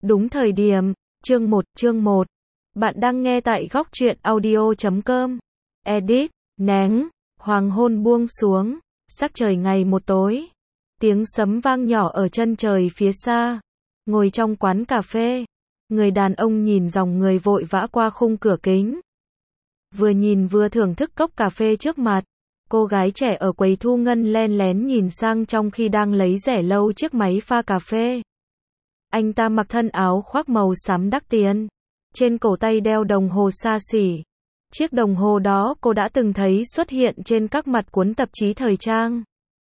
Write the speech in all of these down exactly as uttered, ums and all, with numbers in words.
Đúng thời điểm, chương một, chương một. Bạn đang nghe tại góc truyện audio chấm com. Edit, nén, hoàng hôn buông xuống, sắc trời ngày một tối. Tiếng sấm vang nhỏ ở chân trời phía xa. Ngồi trong quán cà phê, người đàn ông nhìn dòng người vội vã qua khung cửa kính. Vừa nhìn vừa thưởng thức cốc cà phê trước mặt. Cô gái trẻ ở quầy thu ngân len lén nhìn sang trong khi đang lấy rẻ lau chiếc máy pha cà phê. Anh ta mặc thân áo khoác màu xám đắt tiền. Trên cổ tay đeo đồng hồ xa xỉ. Chiếc đồng hồ đó cô đã từng thấy xuất hiện trên các mặt cuốn tạp chí thời trang.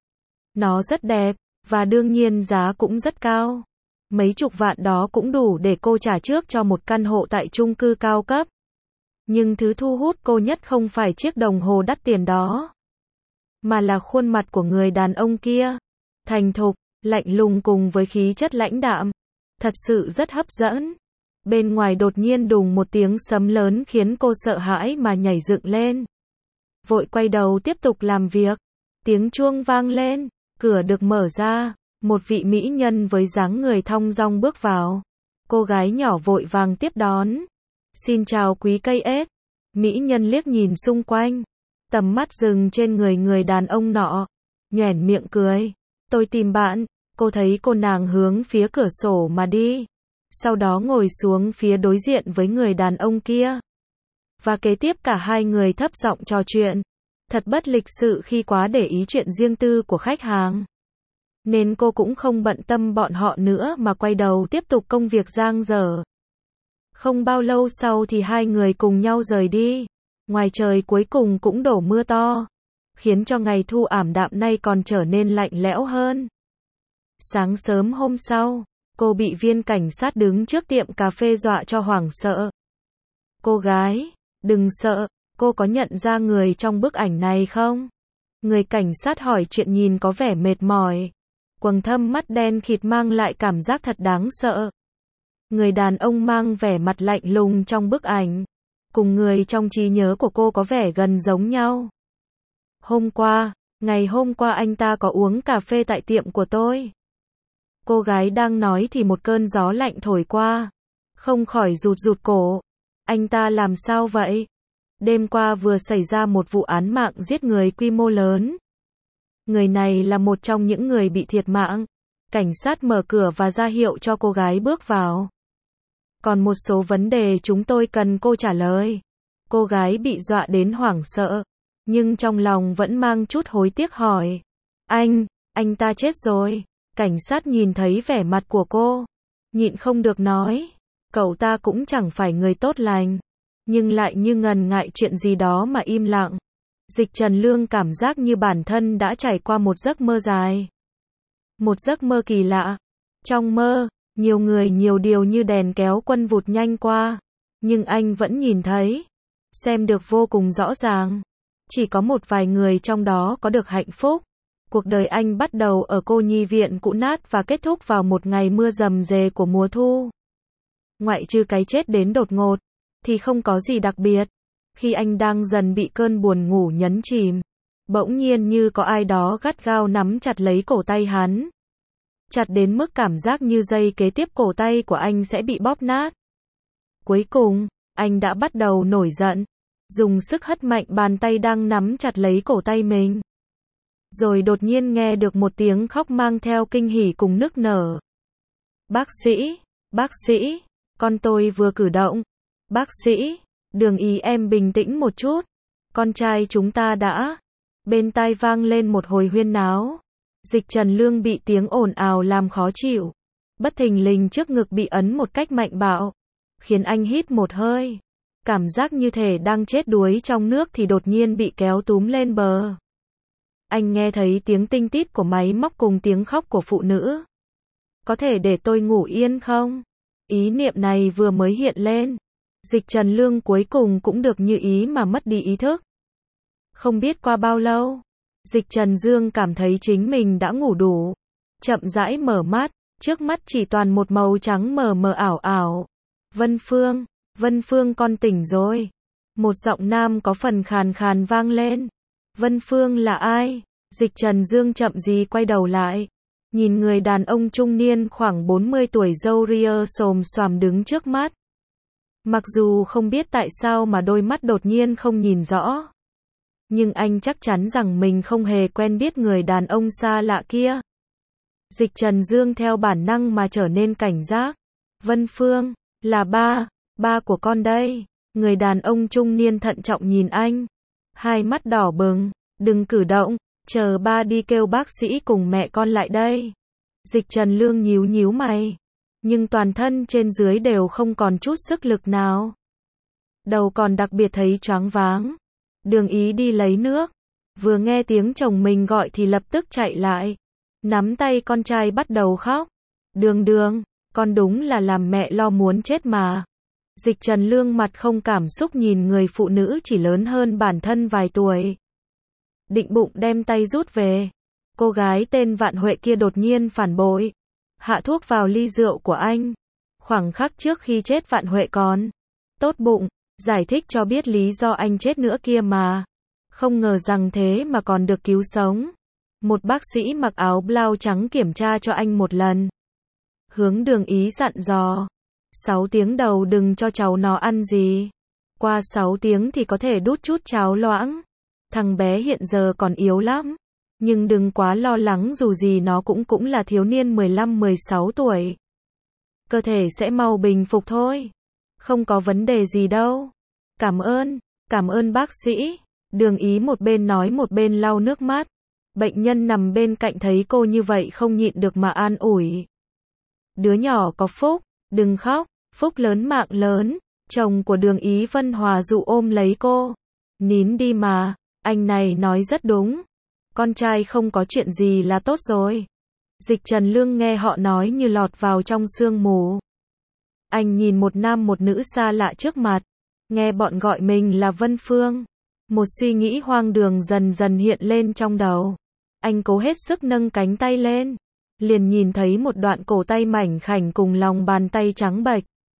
Nó rất đẹp, và đương nhiên giá cũng rất cao. Mấy chục vạn đó cũng đủ để cô trả trước cho một căn hộ tại chung cư cao cấp. Nhưng thứ thu hút cô nhất không phải chiếc đồng hồ đắt tiền đó, mà là khuôn mặt của người đàn ông kia. Thành thục, lạnh lùng cùng với khí chất lãnh đạm. Thật sự rất hấp dẫn. Bên ngoài đột nhiên đùng một tiếng sấm lớn khiến cô sợ hãi mà nhảy dựng lên. Vội quay đầu tiếp tục làm việc. Tiếng chuông vang lên, cửa được mở ra, một vị mỹ nhân với dáng người thong dong bước vào. Cô gái nhỏ vội vàng tiếp đón. Xin chào quý cây ếch. Mỹ nhân liếc nhìn xung quanh. Tầm mắt dừng trên người người đàn ông nọ. Nhoẻn miệng cười. Tôi tìm bạn. Cô thấy cô nàng hướng phía cửa sổ mà đi. Sau đó ngồi xuống phía đối diện với người đàn ông kia. Và kế tiếp cả hai người thấp giọng trò chuyện. Thật bất lịch sự khi quá để ý chuyện riêng tư của khách hàng. Nên cô cũng không bận tâm bọn họ nữa mà quay đầu tiếp tục công việc dang dở. Không bao lâu sau thì hai người cùng nhau rời đi. Ngoài trời cuối cùng cũng đổ mưa to, khiến cho ngày thu ảm đạm nay còn trở nên lạnh lẽo hơn. Sáng sớm hôm sau, cô bị viên cảnh sát đứng trước tiệm cà phê dọa cho hoảng sợ. Cô gái, đừng sợ, cô có nhận ra người trong bức ảnh này không? Người cảnh sát hỏi chuyện nhìn có vẻ mệt mỏi. Quầng thâm mắt đen khịt mang lại cảm giác thật đáng sợ. Người đàn ông mang vẻ mặt lạnh lùng trong bức ảnh, cùng người trong trí nhớ của cô có vẻ gần giống nhau. Hôm qua, ngày hôm qua anh ta có uống cà phê tại tiệm của tôi. Cô gái đang nói thì một cơn gió lạnh thổi qua. Không khỏi rụt rụt cổ. Anh ta làm sao vậy? Đêm qua vừa xảy ra một vụ án mạng giết người quy mô lớn. Người này là một trong những người bị thiệt mạng. Cảnh sát mở cửa và ra hiệu cho cô gái bước vào. Còn một số vấn đề chúng tôi cần cô trả lời. Cô gái bị dọa đến hoảng sợ, nhưng trong lòng vẫn mang chút hối tiếc hỏi. Anh, anh ta chết rồi. Cảnh sát nhìn thấy vẻ mặt của cô, nhịn không được nói. Cậu ta cũng chẳng phải người tốt lành, nhưng lại như ngần ngại chuyện gì đó mà im lặng. Dịch Trần Lương cảm giác như bản thân đã trải qua một giấc mơ dài. Một giấc mơ kỳ lạ. Trong mơ, nhiều người nhiều điều như đèn kéo quân vụt nhanh qua. Nhưng anh vẫn nhìn thấy, xem được vô cùng rõ ràng. Chỉ có một vài người trong đó có được hạnh phúc. Cuộc đời anh bắt đầu ở cô nhi viện cũ nát và kết thúc vào một ngày mưa rầm rề của mùa thu. Ngoại trừ cái chết đến đột ngột, thì không có gì đặc biệt. Khi anh đang dần bị cơn buồn ngủ nhấn chìm, bỗng nhiên như có ai đó gắt gao nắm chặt lấy cổ tay hắn. Chặt đến mức cảm giác như giây kế tiếp cổ tay của anh sẽ bị bóp nát. Cuối cùng, anh đã bắt đầu nổi giận, dùng sức hất mạnh bàn tay đang nắm chặt lấy cổ tay mình. Rồi đột nhiên nghe được một tiếng khóc mang theo kinh hỉ cùng nức nở. Bác sĩ, bác sĩ, con tôi vừa cử động. Bác sĩ, Đường Ý em bình tĩnh một chút. Con trai chúng ta đã. Bên tai vang lên một hồi huyên náo. Dịch Trần Lương bị tiếng ồn ào làm khó chịu. Bất thình lình trước ngực bị ấn một cách mạnh bạo, khiến anh hít một hơi. Cảm giác như thể đang chết đuối trong nước thì đột nhiên bị kéo túm lên bờ. Anh nghe thấy tiếng tinh tít của máy móc cùng tiếng khóc của phụ nữ. Có thể để tôi ngủ yên không? Ý niệm này vừa mới hiện lên. Dịch Trần Lương cuối cùng cũng được như ý mà mất đi ý thức. Không biết qua bao lâu, Dịch Trần Dương cảm thấy chính mình đã ngủ đủ. Chậm rãi mở mắt, trước mắt chỉ toàn một màu trắng mờ mờ ảo ảo. Vân Phương, Vân Phương con tỉnh rồi. Một giọng nam có phần khàn khàn vang lên. Vân Phương là ai? Dịch Trần Dương chậm gì quay đầu lại. nhìn người đàn ông trung niên khoảng bốn mươi tuổi râu ria xồm xoàm đứng trước mắt. Mặc dù không biết tại sao mà đôi mắt đột nhiên không nhìn rõ. Nhưng anh chắc chắn rằng mình không hề quen biết người đàn ông xa lạ kia. Dịch Trần Dương theo bản năng mà trở nên cảnh giác. Vân Phương, là ba, ba của con đây. Người đàn ông trung niên thận trọng nhìn anh. Hai mắt đỏ bừng, đừng cử động, chờ ba đi kêu bác sĩ cùng mẹ con lại đây. Dịch Trần Lương nhíu nhíu mày. Nhưng toàn thân trên dưới đều không còn chút sức lực nào. Đầu còn đặc biệt thấy choáng váng. Đường Ý đi lấy nước. Vừa nghe tiếng chồng mình gọi thì lập tức chạy lại. Nắm tay con trai bắt đầu khóc. Đường Đường, con đúng là làm mẹ lo muốn chết mà. Dịch Trần Lương mặt không cảm xúc nhìn người phụ nữ chỉ lớn hơn bản thân vài tuổi. Định bụng đem tay rút về. Cô gái tên Vạn Huệ kia đột nhiên phản bội. Hạ thuốc vào ly rượu của anh. Khoảng khắc trước khi chết Vạn Huệ còn tốt bụng, giải thích cho biết lý do anh chết nữa kia mà. Không ngờ rằng thế mà còn được cứu sống. Một bác sĩ mặc áo blau trắng kiểm tra cho anh một lần. Hướng Đường Ý dặn dò. Sáu tiếng đầu đừng cho cháu nó ăn gì. Qua sáu tiếng thì có thể đút chút cháo loãng. Thằng bé hiện giờ còn yếu lắm. Nhưng đừng quá lo lắng dù gì nó cũng cũng là thiếu niên mười lăm mười sáu tuổi. Cơ thể sẽ mau bình phục thôi. Không có vấn đề gì đâu. Cảm ơn, cảm ơn bác sĩ. Đường Ý một bên nói một bên lau nước mắt. Bệnh nhân nằm bên cạnh thấy cô như vậy không nhịn được mà an ủi. Đứa nhỏ có phúc, đừng khóc, phúc lớn mạng lớn. Chồng của Đường Ý Vân Hòa dụ ôm lấy cô. Nín đi mà, anh này nói rất đúng. Con trai không có chuyện gì là tốt rồi. Dịch Trần Lương nghe họ nói như lọt vào trong sương mù. Anh nhìn một nam một nữ xa lạ trước mặt. Nghe bọn gọi mình là Vân Phương. Một suy nghĩ hoang đường dần dần hiện lên trong đầu. Anh cố hết sức nâng cánh tay lên. Liền nhìn thấy một đoạn cổ tay mảnh khảnh cùng lòng bàn tay trắng bệch.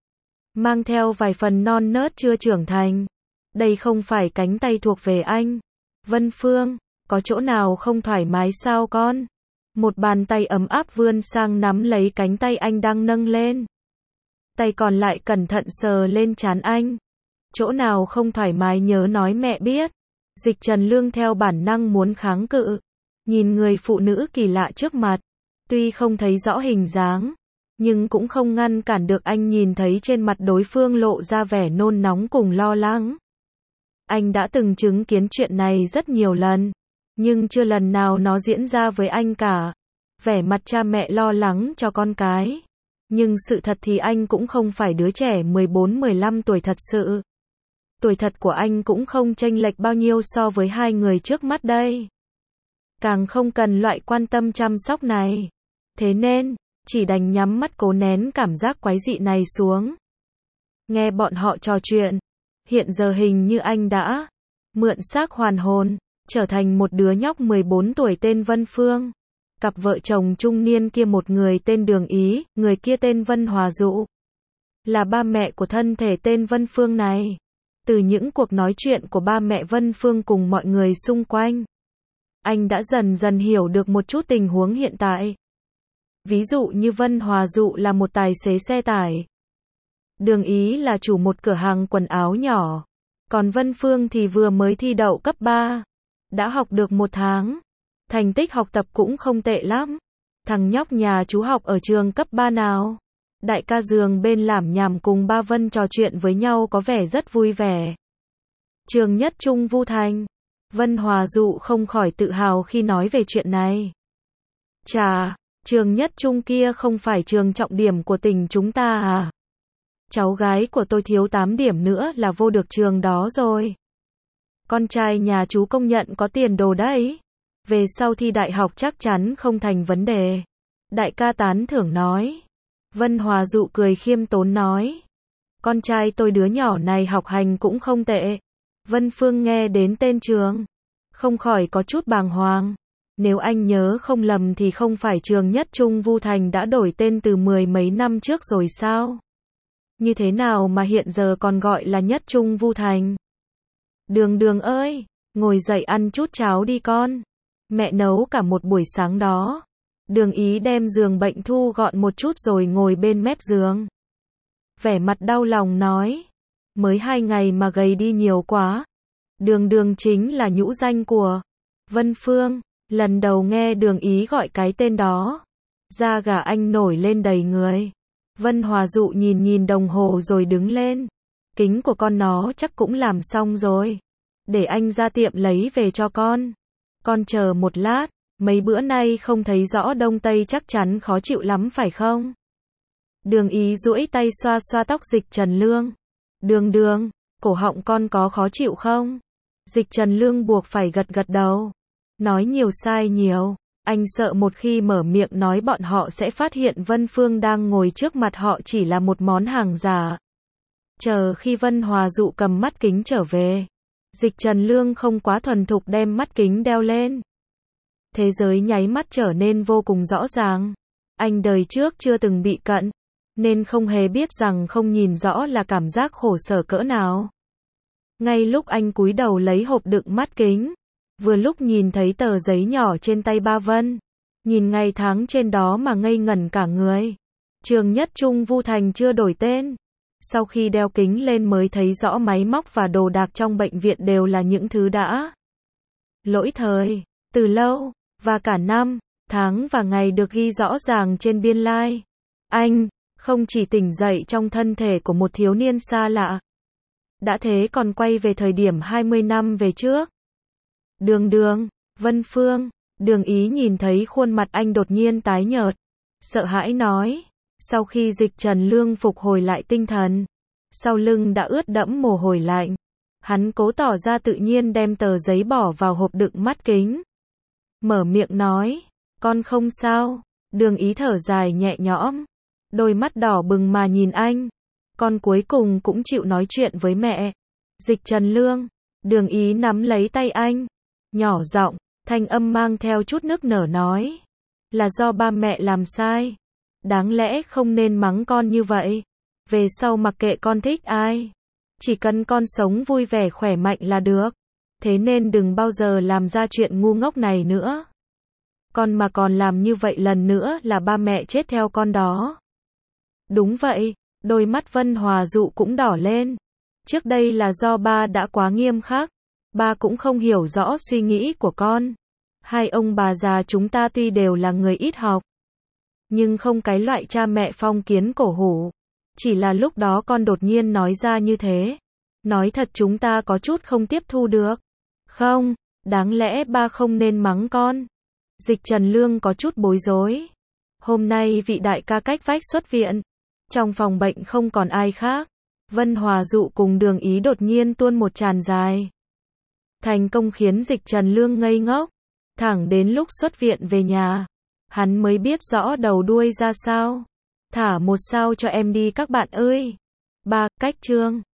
Mang theo vài phần non nớt chưa trưởng thành. Đây không phải cánh tay thuộc về anh. Vân Phương, có chỗ nào không thoải mái sao con? Một bàn tay ấm áp vươn sang nắm lấy cánh tay anh đang nâng lên. Tay còn lại cẩn thận sờ lên trán anh. Chỗ nào không thoải mái nhớ nói mẹ biết. Dịch Trần Lương theo bản năng muốn kháng cự. Nhìn người phụ nữ kỳ lạ trước mặt. Tuy không thấy rõ hình dáng. Nhưng cũng không ngăn cản được anh nhìn thấy trên mặt đối phương lộ ra vẻ nôn nóng cùng lo lắng. Anh đã từng chứng kiến chuyện này rất nhiều lần. Nhưng chưa lần nào nó diễn ra với anh cả. Vẻ mặt cha mẹ lo lắng cho con cái. Nhưng sự thật thì anh cũng không phải đứa trẻ mười bốn mười lăm tuổi thật sự. Tuổi thật của anh cũng không chênh lệch bao nhiêu so với hai người trước mắt đây. Càng không cần loại quan tâm chăm sóc này. Thế nên, chỉ đành nhắm mắt cố nén cảm giác quái dị này xuống. Nghe bọn họ trò chuyện. Hiện giờ hình như anh đã mượn xác hoàn hồn, trở thành một đứa nhóc mười bốn tuổi tên Vân Phương. Cặp vợ chồng trung niên kia một người tên Đường Ý, người kia tên Vân Hòa Dụ. Là ba mẹ của thân thể tên Vân Phương này. Từ những cuộc nói chuyện của ba mẹ Vân Phương cùng mọi người xung quanh, anh đã dần dần hiểu được một chút tình huống hiện tại. Ví dụ như Vân Hòa Dụ là một tài xế xe tải. Đường Ý là chủ một cửa hàng quần áo nhỏ. Còn Vân Phương thì vừa mới thi đậu cấp ba. Đã học được một tháng. Thành tích học tập cũng không tệ lắm. Thằng nhóc nhà chú học ở trường cấp ba nào? Đại ca giường bên lảm nhảm cùng ba Vân trò chuyện với nhau có vẻ rất vui vẻ. Trường Nhất Trung Vu Thành. Vân Hòa Dụ không khỏi tự hào khi nói về chuyện này. Chà, trường Nhất Trung kia không phải trường trọng điểm của tỉnh chúng ta à? Cháu gái của tôi thiếu tám điểm nữa là vô được trường đó rồi. Con trai nhà chú công nhận có tiền đồ đấy. Về sau thi đại học chắc chắn không thành vấn đề. Đại ca tán thưởng nói. Vân Hòa Dụ cười khiêm tốn nói. Con trai tôi đứa nhỏ này học hành cũng không tệ. Vân Phương nghe đến tên trường. Không khỏi có chút bàng hoàng. Nếu anh nhớ không lầm thì không phải trường Nhất Trung Vu Thành đã đổi tên từ mười mấy năm trước rồi sao? Như thế nào mà hiện giờ còn gọi là Nhất Trung Vu Thành? Đường Đường ơi, ngồi dậy ăn chút cháo đi con. Mẹ nấu cả một buổi sáng đó. Đường Ý đem giường bệnh thu gọn một chút rồi ngồi bên mép giường. Vẻ mặt đau lòng nói. Mới hai ngày mà gầy đi nhiều quá. Đường Đường chính là nhũ danh của Vân Phương. Lần đầu nghe Đường Ý gọi cái tên đó, da gà anh nổi lên đầy người. Vân Hòa Dụ nhìn nhìn đồng hồ rồi đứng lên. Kính của con nó chắc cũng làm xong rồi. Để anh ra tiệm lấy về cho con. Con chờ một lát, mấy bữa nay không thấy rõ đông tây chắc chắn khó chịu lắm phải không? Đường Ý duỗi tay xoa xoa tóc Dịch Trần Lương. Đường Đường, cổ họng con có khó chịu không? Dịch Trần Lương buộc phải gật gật đầu. Nói nhiều sai nhiều. Anh sợ một khi mở miệng nói bọn họ sẽ phát hiện Vân Phương đang ngồi trước mặt họ chỉ là một món hàng giả. Chờ khi Vân Hòa Dụ cầm mắt kính trở về, Dịch Trần Lương không quá thuần thục đem mắt kính đeo lên. Thế giới nháy mắt trở nên vô cùng rõ ràng. Anh đời trước chưa từng bị cận, nên không hề biết rằng không nhìn rõ là cảm giác khổ sở cỡ nào. Ngay lúc anh cúi đầu lấy hộp đựng mắt kính, vừa lúc nhìn thấy tờ giấy nhỏ trên tay ba Vân, nhìn ngày tháng trên đó mà ngây ngẩn cả người. Trường Nhất Trung Vu Thành chưa đổi tên. Sau khi đeo kính lên mới thấy rõ máy móc và đồ đạc trong bệnh viện đều là những thứ đã lỗi thời, từ lâu, và cả năm, tháng và ngày được ghi rõ ràng trên biên lai. Anh không chỉ tỉnh dậy trong thân thể của một thiếu niên xa lạ, đã thế còn quay về thời điểm hai mươi năm về trước. Đường Đường, Vân Phương, Đường Ý nhìn thấy khuôn mặt anh đột nhiên tái nhợt, sợ hãi nói. Sau khi Dịch Trần Lương phục hồi lại tinh thần, sau lưng đã ướt đẫm mồ hôi lạnh. Hắn cố tỏ ra tự nhiên đem tờ giấy bỏ vào hộp đựng mắt kính. Mở miệng nói, con không sao. Đường Ý thở dài nhẹ nhõm, đôi mắt đỏ bừng mà nhìn anh. Con cuối cùng cũng chịu nói chuyện với mẹ. Dịch Trần Lương, Đường Ý nắm lấy tay anh, nhỏ giọng, thanh âm mang theo chút nức nở nói. Là do ba mẹ làm sai. Đáng lẽ không nên mắng con như vậy. Về sau mặc kệ con thích ai, chỉ cần con sống vui vẻ khỏe mạnh là được. Thế nên đừng bao giờ làm ra chuyện ngu ngốc này nữa. Con mà còn làm như vậy lần nữa là ba mẹ chết theo con đó. Đúng vậy, đôi mắt Vân Hòa Dụ cũng đỏ lên. Trước đây là do ba đã quá nghiêm khắc. Ba cũng không hiểu rõ suy nghĩ của con. Hai ông bà già chúng ta tuy đều là người ít học, nhưng không cái loại cha mẹ phong kiến cổ hủ. Chỉ là lúc đó con đột nhiên nói ra như thế. Nói thật chúng ta có chút không tiếp thu được. Không, đáng lẽ ba không nên mắng con. Dịch Trần Lương có chút bối rối. Hôm nay vị đại ca cách vách xuất viện. Trong phòng bệnh không còn ai khác. Vân Hòa Dụ cùng Đường Ý đột nhiên tuôn một tràn dài. Thành công khiến Dịch Trần Lương ngây ngốc. Thẳng đến lúc xuất viện về nhà, hắn mới biết rõ đầu đuôi ra sao. Thả một sao cho em đi các bạn ơi. Ba, cách chương.